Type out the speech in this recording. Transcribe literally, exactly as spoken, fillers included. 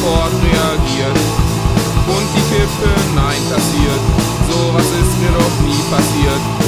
sofort reagiert und die Kippe nein kassiert. Sowas ist mir noch nie passiert.